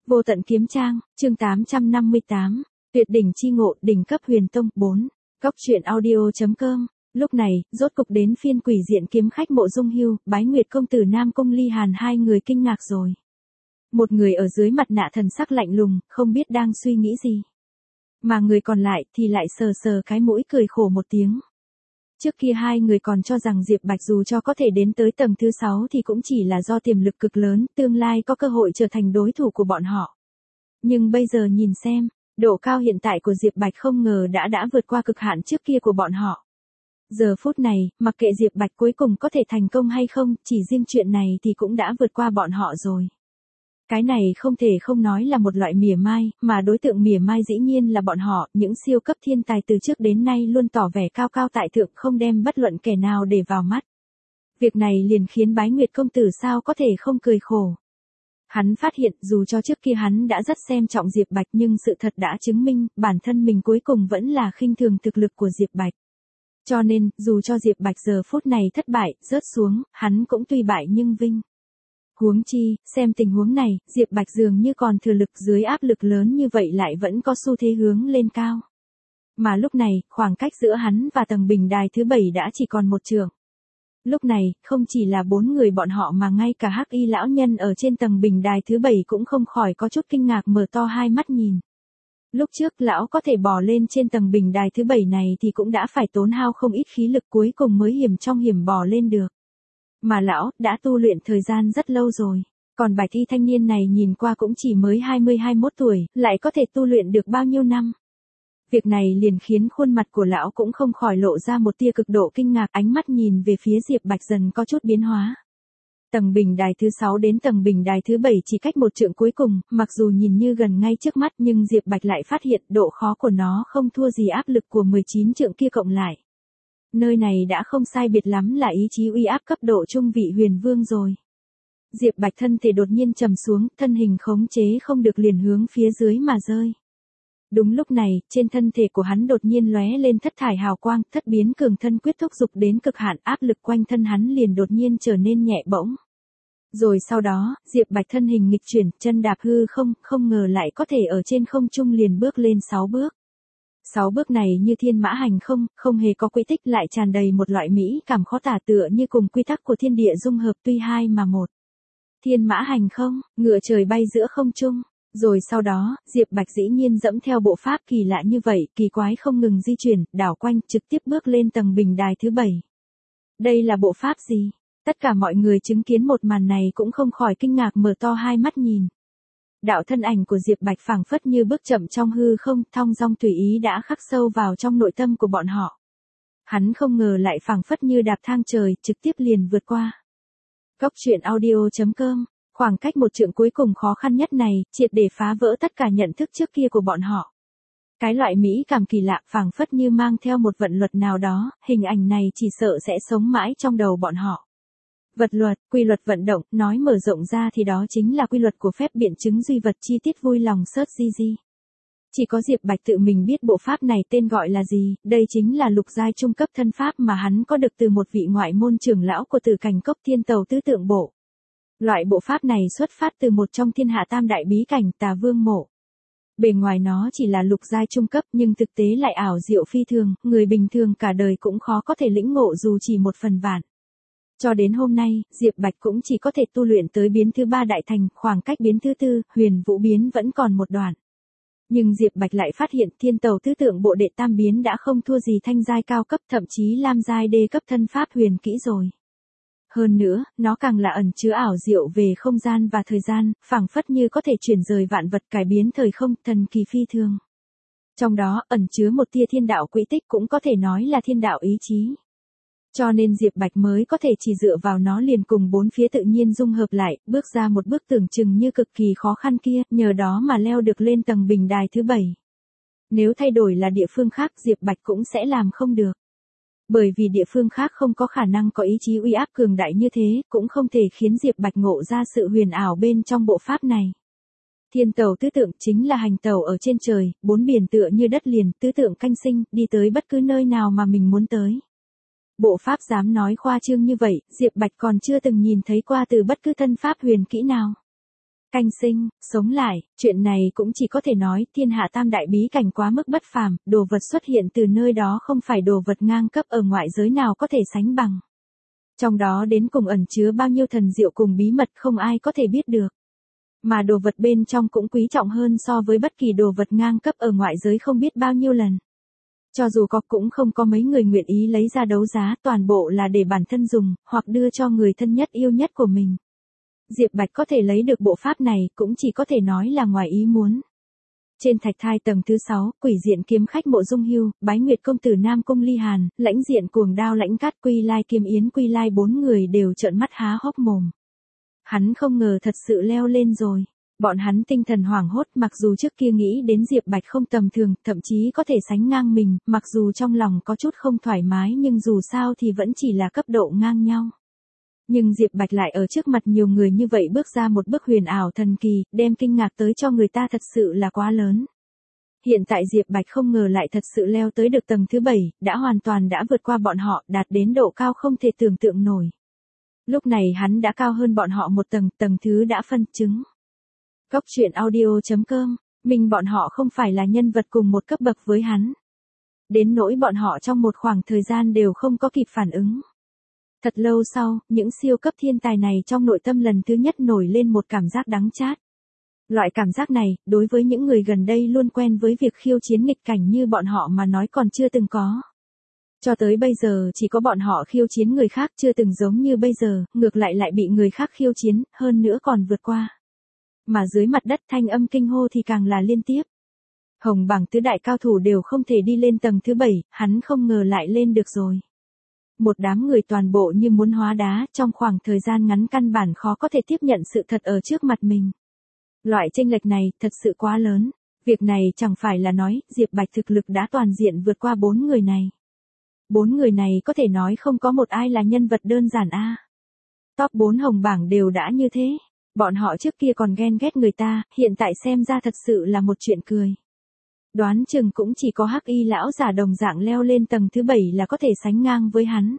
Vô tận kiếm trang, chương 858, tuyệt đỉnh chi ngộ, đỉnh cấp huyền tông, 4. Góc truyện audio.com. Lúc này, rốt cục đến phiên quỷ diện kiếm khách Mộ Dung Hưu, Bái Nguyệt công tử Nam Cung Ly Hàn hai người kinh ngạc rồi. Một người ở dưới mặt nạ thần sắc lạnh lùng, không biết đang suy nghĩ gì. Mà người còn lại thì lại sờ sờ cái mũi cười khổ một tiếng. Trước kia hai người còn cho rằng Diệp Bạch dù cho có thể đến tới tầng thứ 6 thì cũng chỉ là do tiềm lực cực lớn, tương lai có cơ hội trở thành đối thủ của bọn họ. Nhưng bây giờ nhìn xem, độ cao hiện tại của Diệp Bạch không ngờ đã vượt qua cực hạn trước kia của bọn họ. Giờ phút này, mặc kệ Diệp Bạch cuối cùng có thể thành công hay không, chỉ riêng chuyện này thì cũng đã vượt qua bọn họ rồi. Cái này không thể không nói là một loại mỉa mai, mà đối tượng mỉa mai dĩ nhiên là bọn họ, những siêu cấp thiên tài từ trước đến nay luôn tỏ vẻ cao cao tại thượng, không đem bất luận kẻ nào để vào mắt. Việc này liền khiến Bái Nguyệt công tử sao có thể không cười khổ. Hắn phát hiện dù cho trước kia hắn đã rất xem trọng Diệp Bạch nhưng sự thật đã chứng minh bản thân mình cuối cùng vẫn là khinh thường thực lực của Diệp Bạch. Cho nên, dù cho Diệp Bạch giờ phút này thất bại, rớt xuống, hắn cũng tuy bại nhưng vinh. Huống chi, xem tình huống này, Diệp Bạch dường như còn thừa lực dưới áp lực lớn như vậy lại vẫn có xu thế hướng lên cao. Mà lúc này, khoảng cách giữa hắn và tầng bình đài thứ 7 đã chỉ còn một trượng. Lúc này, không chỉ là 4 người bọn họ mà ngay cả Hắc Y lão nhân ở trên tầng bình đài thứ 7 cũng không khỏi có chút kinh ngạc mở to hai mắt nhìn. Lúc trước lão có thể bò lên trên tầng bình đài thứ 7 này thì cũng đã phải tốn hao không ít khí lực cuối cùng mới hiểm trong hiểm bò lên được. Mà lão đã tu luyện thời gian rất lâu rồi, còn Bạch Y thanh niên này nhìn qua cũng chỉ mới 20-21 tuổi, lại có thể tu luyện được bao nhiêu năm. Việc này liền khiến khuôn mặt của lão cũng không khỏi lộ ra một tia cực độ kinh ngạc, ánh mắt nhìn về phía Diệp Bạch dần có chút biến hóa. Tầng bình đài thứ 6 đến tầng bình đài thứ 7 chỉ cách một trượng cuối cùng, mặc dù nhìn như gần ngay trước mắt nhưng Diệp Bạch lại phát hiện độ khó của nó không thua gì áp lực của 19 trượng kia cộng lại. Nơi này đã không sai biệt lắm là ý chí uy áp cấp độ trung vị huyền vương rồi. Diệp Bạch thân thể đột nhiên trầm xuống, thân hình khống chế không được liền hướng phía dưới mà rơi. Đúng lúc này, trên thân thể của hắn đột nhiên lóe lên thất thải hào quang, thất biến cường thân quyết thúc dục đến cực hạn, áp lực quanh thân hắn liền đột nhiên trở nên nhẹ bỗng. Rồi sau đó, Diệp Bạch thân hình nghịch chuyển, chân đạp hư không, không ngờ lại có thể ở trên không trung liền bước lên 6 bước. 6 bước này như thiên mã hành không, không hề có quy tích lại tràn đầy một loại mỹ cảm khó tả tựa như cùng quy tắc của thiên địa dung hợp tuy hai mà một. Thiên mã hành không, ngựa trời bay giữa không trung. Rồi sau đó, Diệp Bạch dĩ nhiên dẫm theo bộ pháp kỳ lạ như vậy, kỳ quái không ngừng di chuyển, đảo quanh, trực tiếp bước lên tầng bình đài thứ 7. Đây là bộ pháp gì? Tất cả mọi người chứng kiến một màn này cũng không khỏi kinh ngạc mở to hai mắt nhìn. Đạo thân ảnh của Diệp Bạch phảng phất như bước chậm trong hư không, thong dong tùy ý đã khắc sâu vào trong nội tâm của bọn họ. Hắn không ngờ lại phảng phất như đạp thang trời, trực tiếp liền vượt qua. Góc truyện audio.com. Khoảng cách một trượng cuối cùng khó khăn nhất này, triệt để phá vỡ tất cả nhận thức trước kia của bọn họ. Cái loại mỹ cảm kỳ lạ phảng phất như mang theo một vận luật nào đó, hình ảnh này chỉ sợ sẽ sống mãi trong đầu bọn họ. Vật luật, quy luật vận động, nói mở rộng ra thì đó chính là quy luật của phép biện chứng duy vật chi tiết vui lòng search GG. Chỉ có Diệp Bạch tự mình biết bộ pháp này tên gọi là gì, đây chính là lục giai trung cấp thân pháp mà hắn có được từ một vị ngoại môn trưởng lão của Tử Cảnh Cốc Thiên Tầu Tứ Tượng Bộ. Loại bộ pháp này xuất phát từ một trong thiên hạ tam đại bí cảnh Tà Vương Mộ. Bề ngoài nó chỉ là lục giai trung cấp nhưng thực tế lại ảo diệu phi thường, người bình thường cả đời cũng khó có thể lĩnh ngộ dù chỉ một phần vạn. Cho đến hôm nay, Diệp Bạch cũng chỉ có thể tu luyện tới biến thứ 3 đại thành, khoảng cách biến thứ 4, huyền vũ biến vẫn còn một đoạn. Nhưng Diệp Bạch lại phát hiện Thiên Tầu Tứ Tượng Bộ đệ tam biến đã không thua gì thanh giai cao cấp, thậm chí lam giai đê cấp thân pháp huyền kỹ rồi. Hơn nữa, nó càng là ẩn chứa ảo diệu về không gian và thời gian, phảng phất như có thể chuyển rời vạn vật, cải biến thời không, thần kỳ phi thường. Trong đó, ẩn chứa một tia thiên đạo quỹ tích, cũng có thể nói là thiên đạo ý chí. Cho nên Diệp Bạch mới có thể chỉ dựa vào nó liền cùng 4 phía tự nhiên dung hợp lại, bước ra một bước tưởng chừng như cực kỳ khó khăn kia, nhờ đó mà leo được lên tầng bình đài thứ 7. Nếu thay đổi là địa phương khác Diệp Bạch cũng sẽ làm không được. Bởi vì địa phương khác không có khả năng có ý chí uy áp cường đại như thế, cũng không thể khiến Diệp Bạch ngộ ra sự huyền ảo bên trong bộ pháp này. Thiên tàu tứ tượng chính là hành tàu ở trên trời, 4 biển tựa như đất liền, tứ tượng canh sinh, đi tới bất cứ nơi nào mà mình muốn tới. Bộ pháp dám nói khoa trương như vậy, Diệp Bạch còn chưa từng nhìn thấy qua từ bất cứ thân pháp huyền kỹ nào. Canh sinh, sống lại, chuyện này cũng chỉ có thể nói thiên hạ tam đại bí cảnh quá mức bất phàm, đồ vật xuất hiện từ nơi đó không phải đồ vật ngang cấp ở ngoại giới nào có thể sánh bằng. Trong đó đến cùng ẩn chứa bao nhiêu thần diệu cùng bí mật không ai có thể biết được. Mà đồ vật bên trong cũng quý trọng hơn so với bất kỳ đồ vật ngang cấp ở ngoại giới không biết bao nhiêu lần. Cho dù có cũng không có mấy người nguyện ý lấy ra đấu giá, toàn bộ là để bản thân dùng, hoặc đưa cho người thân nhất yêu nhất của mình. Diệp Bạch có thể lấy được bộ pháp này cũng chỉ có thể nói là ngoài ý muốn. Trên thạch thai tầng thứ 6, quỷ diện kiếm khách Mộ Dung Hưu, Bái Nguyệt công tử Nam Cung Ly Hàn, lãnh diện cuồng đao lãnh cát Quy Lai Kiếm Yến Quy Lai 4 người đều trợn mắt há hốc mồm. Hắn không ngờ thật sự leo lên rồi. Bọn hắn tinh thần hoảng hốt, mặc dù trước kia nghĩ đến Diệp Bạch không tầm thường, thậm chí có thể sánh ngang mình, mặc dù trong lòng có chút không thoải mái nhưng dù sao thì vẫn chỉ là cấp độ ngang nhau. Nhưng Diệp Bạch lại ở trước mặt nhiều người như vậy bước ra một bước huyền ảo thần kỳ, đem kinh ngạc tới cho người ta thật sự là quá lớn. Hiện tại Diệp Bạch không ngờ lại thật sự leo tới được tầng thứ 7, đã hoàn toàn đã vượt qua bọn họ, đạt đến độ cao không thể tưởng tượng nổi. Lúc này hắn đã cao hơn bọn họ một tầng, tầng thứ đã phân chứng. Góc truyện audio.com, mình bọn họ không phải là nhân vật cùng một cấp bậc với hắn. Đến nỗi bọn họ trong một khoảng thời gian đều không có kịp phản ứng. Thật lâu sau, những siêu cấp thiên tài này trong nội tâm lần thứ nhất nổi lên một cảm giác đắng chát. Loại cảm giác này, đối với những người gần đây luôn quen với việc khiêu chiến nghịch cảnh như bọn họ mà nói còn chưa từng có. Cho tới bây giờ chỉ có bọn họ khiêu chiến người khác chưa từng giống như bây giờ, ngược lại bị người khác khiêu chiến, hơn nữa còn vượt qua. Mà dưới mặt đất thanh âm kinh hô thì càng là liên tiếp. Hồng bảng tứ đại cao thủ đều không thể đi lên tầng thứ 7, hắn không ngờ lại lên được rồi. Một đám người toàn bộ như muốn hóa đá, trong khoảng thời gian ngắn căn bản khó có thể tiếp nhận sự thật ở trước mặt mình. Loại chênh lệch này thật sự quá lớn. Việc này chẳng phải là nói Diệp Bạch thực lực đã toàn diện vượt qua 4 người này. 4 người này có thể nói không có một ai là nhân vật đơn giản a. Top 4 hồng bảng đều đã như thế. Bọn họ trước kia còn ghen ghét người ta, hiện tại xem ra thật sự là một chuyện cười. Đoán chừng cũng chỉ có Hắc Y lão giả đồng dạng leo lên tầng thứ 7 là có thể sánh ngang với hắn.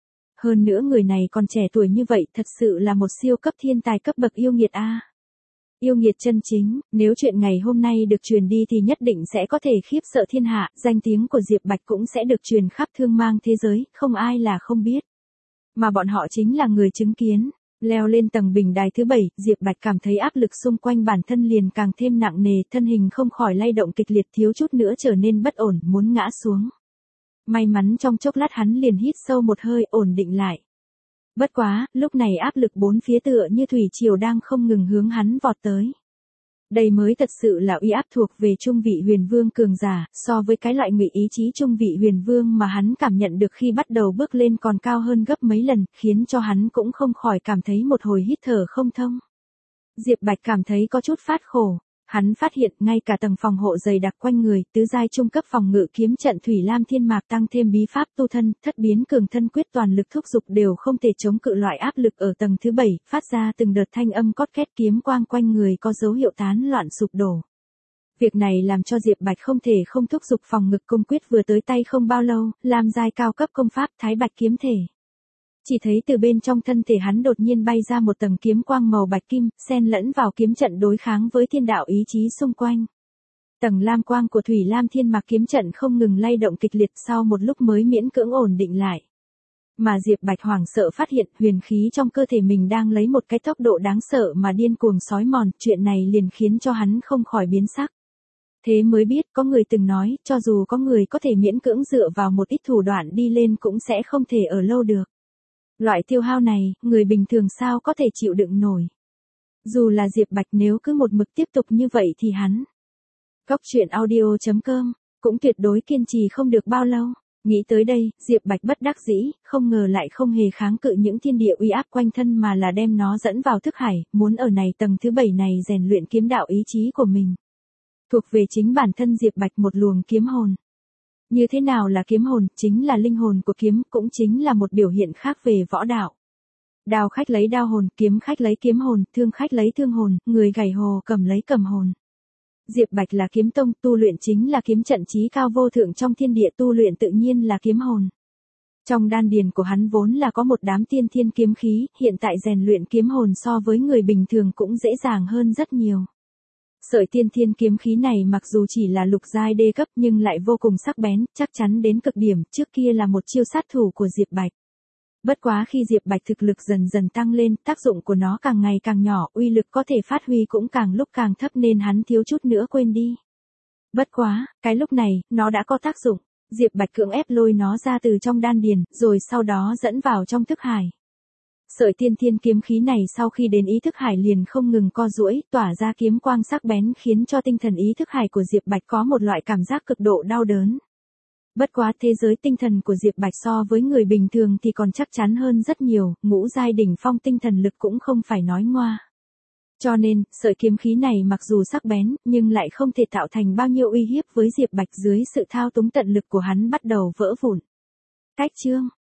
Hơn nữa người này còn trẻ tuổi như vậy, thật sự là một siêu cấp thiên tài cấp bậc yêu nghiệt a. Yêu nghiệt chân chính, nếu chuyện ngày hôm nay được truyền đi thì nhất định sẽ có thể khiếp sợ thiên hạ, danh tiếng của Diệp Bạch cũng sẽ được truyền khắp thương mang thế giới, không ai là không biết. Mà bọn họ chính là người chứng kiến. Leo lên tầng bình đài thứ 7, Diệp Bạch cảm thấy áp lực xung quanh bản thân liền càng thêm nặng nề, thân hình không khỏi lay động kịch liệt, thiếu chút nữa trở nên bất ổn, muốn ngã xuống. May mắn trong chốc lát hắn liền hít sâu một hơi, ổn định lại. Bất quá, lúc này áp lực bốn phía tựa như thủy triều đang không ngừng hướng hắn vọt tới. Đây mới thật sự là uy áp thuộc về trung vị huyền vương cường giả, so với cái loại ngụy ý chí trung vị huyền vương mà hắn cảm nhận được khi bắt đầu bước lên còn cao hơn gấp mấy lần, khiến cho hắn cũng không khỏi cảm thấy một hồi hít thở không thông. Diệp Bạch cảm thấy có chút phát khổ. Hắn phát hiện ngay cả tầng phòng hộ dày đặc quanh người, tứ giai trung cấp phòng ngự kiếm trận Thủy Lam Thiên Mạc tăng thêm bí pháp tu thân, thất biến cường thân quyết toàn lực thúc dục đều không thể chống cự loại áp lực ở tầng thứ 7, phát ra từng đợt thanh âm cót két, kiếm quang quanh người có dấu hiệu tán loạn sụp đổ. Việc này làm cho Diệp Bạch không thể không thúc dục phòng ngự công quyết vừa tới tay không bao lâu, làm giai cao cấp công pháp Thái Bạch kiếm thể. Chỉ thấy từ bên trong thân thể hắn đột nhiên bay ra một tầng kiếm quang màu bạch kim, xen lẫn vào kiếm trận đối kháng với thiên đạo ý chí xung quanh. Tầng lam quang của Thủy Lam Thiên Mạc kiếm trận không ngừng lay động kịch liệt, sau một lúc mới miễn cưỡng ổn định lại. Mà Diệp Bạch hoảng sợ phát hiện huyền khí trong cơ thể mình đang lấy một cái tốc độ đáng sợ mà điên cuồng xói mòn, chuyện này liền khiến cho hắn không khỏi biến sắc. Thế mới biết có người từng nói, cho dù có người có thể miễn cưỡng dựa vào một ít thủ đoạn đi lên cũng sẽ không thể ở lâu được. Loại tiêu hao này, người bình thường sao có thể chịu đựng nổi. Dù là Diệp Bạch nếu cứ một mực tiếp tục như vậy thì hắn. Góc truyện audio.com, cũng tuyệt đối kiên trì không được bao lâu. Nghĩ tới đây, Diệp Bạch bất đắc dĩ, không ngờ lại không hề kháng cự những thiên địa uy áp quanh thân mà là đem nó dẫn vào thức hải, muốn ở này tầng thứ 7 này rèn luyện kiếm đạo ý chí của mình. Thuộc về chính bản thân Diệp Bạch một luồng kiếm hồn. Như thế nào là kiếm hồn, chính là linh hồn của kiếm, cũng chính là một biểu hiện khác về võ đạo. Đao khách lấy đao hồn, kiếm khách lấy kiếm hồn, thương khách lấy thương hồn, người gảy hồ cầm lấy cầm hồn. Diệp Bạch là kiếm tông, tu luyện chính là kiếm trận chí cao vô thượng trong thiên địa, tu luyện tự nhiên là kiếm hồn. Trong đan điền của hắn vốn là có một đám tiên thiên kiếm khí, hiện tại rèn luyện kiếm hồn so với người bình thường cũng dễ dàng hơn rất nhiều. Sợi tiên thiên kiếm khí này mặc dù chỉ là lục giai đê cấp nhưng lại vô cùng sắc bén, chắc chắn đến cực điểm, trước kia là một chiêu sát thủ của Diệp Bạch. Bất quá khi Diệp Bạch thực lực dần dần tăng lên, tác dụng của nó càng ngày càng nhỏ, uy lực có thể phát huy cũng càng lúc càng thấp nên hắn thiếu chút nữa quên đi. Bất quá, cái lúc này, nó đã có tác dụng. Diệp Bạch cưỡng ép lôi nó ra từ trong đan điền, rồi sau đó dẫn vào trong thức hải. Sợi tiên thiên kiếm khí này sau khi đến ý thức hải liền không ngừng co duỗi, tỏa ra kiếm quang sắc bén khiến cho tinh thần ý thức hải của Diệp Bạch có một loại cảm giác cực độ đau đớn. Bất quá thế giới tinh thần của Diệp Bạch so với người bình thường thì còn chắc chắn hơn rất nhiều, ngũ giai đỉnh phong tinh thần lực cũng không phải nói ngoa. Cho nên, sợi kiếm khí này mặc dù sắc bén, nhưng lại không thể tạo thành bao nhiêu uy hiếp với Diệp Bạch dưới sự thao túng tận lực của hắn bắt đầu vỡ vụn. Cách chương